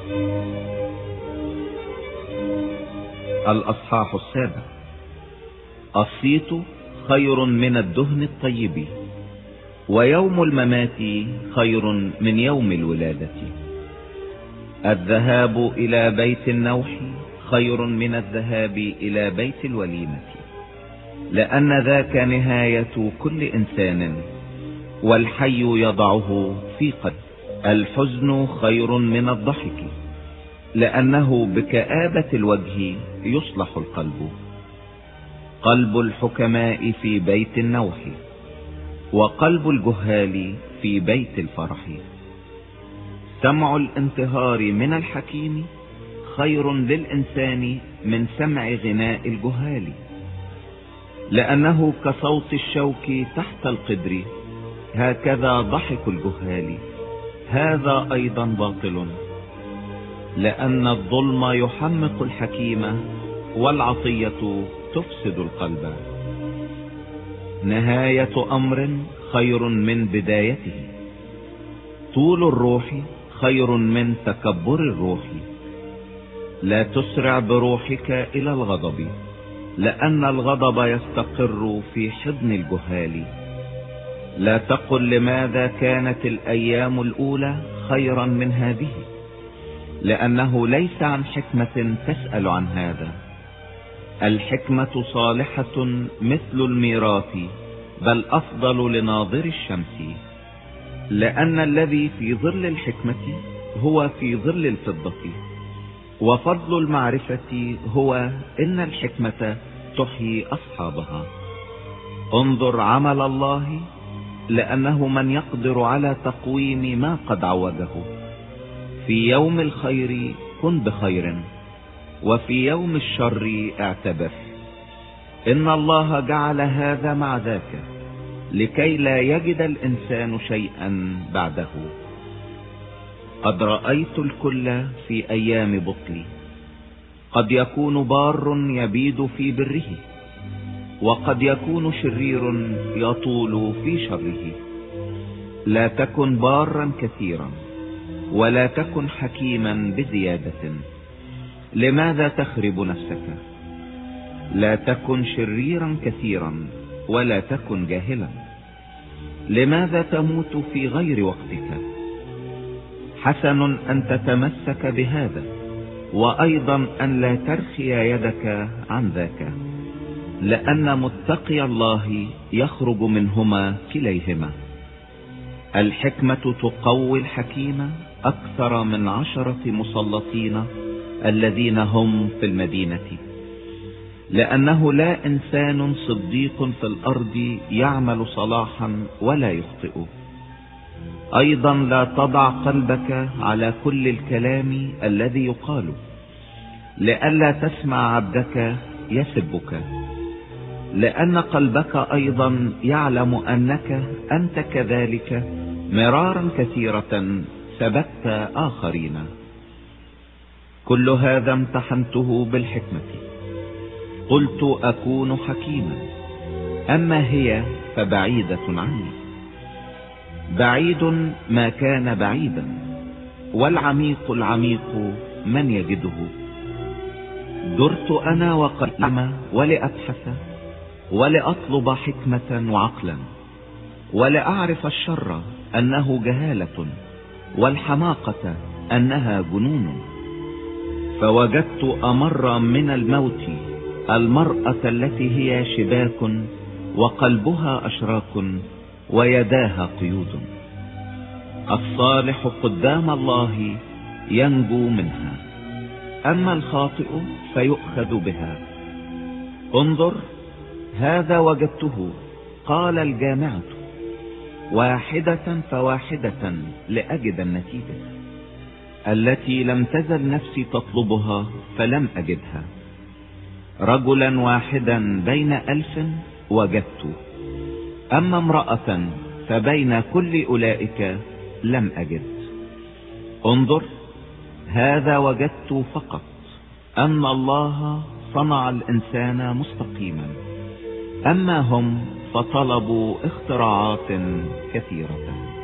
الأصحاح 7. الصيت خير من الدهن الطيب، ويوم الممات خير من يوم الولادة. الذهاب إلى بيت النوح خير من الذهاب إلى بيت الوليمة، لأن ذاك نهاية كل إنسان، والحي يضعه في قلب. الحزن خير من الضحك، لأنه بكآبة الوجه يصلح القلب. قلب الحكماء في بيت النوح، وقلب الجهال في بيت الفرح. سمع الانتهار من الحكيم خير للإنسان من سمع غناء الجهال، لأنه كصوت الشوك تحت القدر، هكذا ضحك الجهال، هذا أيضا باطل. لأن الظلم يحمق الحكيم، والعطية تفسد القلب. نهاية أمر خير من بدايته، طول الروح خير من تكبر الروح. لا تسرع بروحك إلى الغضب، لأن الغضب يستقر في حضن الجهال. لا تقل لماذا كانت الأيام الأولى خيرا من هذه، لأنه ليس عن حكمة تسأل عن هذا. الحكمة صالحة مثل الميراث، بل أفضل لناظر الشمس. لأن الذي في ظل الحكمة هو في ظل الفضة، وفضل المعرفة هو إن الحكمة تحيي أصحابها. انظر عمل الله، لأنه من يقدر على تقويم ما قد عوجه. في يوم الخير كن بخير، وفي يوم الشر اعتبر. إن الله جعل هذا مع ذاك، لكي لا يجد الإنسان شيئا بعده. قد رأيت الكل في أيام بطلي، قد يكون بار يبيد في بره، وقد يكون شرير يطول في شره. لا تكن بارا كثيرا، ولا تكن حكيما بزيادة. لماذا تخرب نفسك؟ لا تكن شريرا كثيرا، ولا تكن جاهلا. لماذا تموت في غير وقتك؟ حسن أن تتمسك بهذا، وأيضا أن لا ترخي يدك عن ذاك، لأن متقي الله يخرج منهما كليهما. الحكمة تقوي الحكيم أكثر من 10 مسلطين الذين هم في المدينة. لأنه لا إنسان صديق في الأرض يعمل صلاحا ولا يخطئ. أيضا لا تضع قلبك على كل الكلام الذي يقال، لئلا تسمع عبدك يسبك، لأن قلبك أيضا يعلم أنك أنت كذلك مرارا كثيرة سبقت آخرين. كل هذا امتحنته بالحكمة، قلت أكون حكيما، أما هي فبعيدة عني. بعيد ما كان بعيدا، والعميق العميق من يجده. درت أنا وقلما ولأبحث، ولأطلب حكمة وعقلا، ولأعرف الشر أنه جهالة، والحماقة أنها جنون. فوجدت أمر من الموت المرأة التي هي شباك، وقلبها أشراك، ويداها قيود. الصالح قدام الله ينجو منها، أما الخاطئ فيؤخذ بها. انظر، هذا وجدته، قال الجامعة، واحدة فواحدة لأجد النتيجة التي لم تزل نفسي تطلبها فلم أجدها. رجلا واحدا بين 1000 وجدت، أما امرأة فبين كل أولئك لم أجد. انظر، هذا وجدت فقط، أن الله صنع الإنسان مستقيما، أما هم فطلبوا اختراعات كثيرة.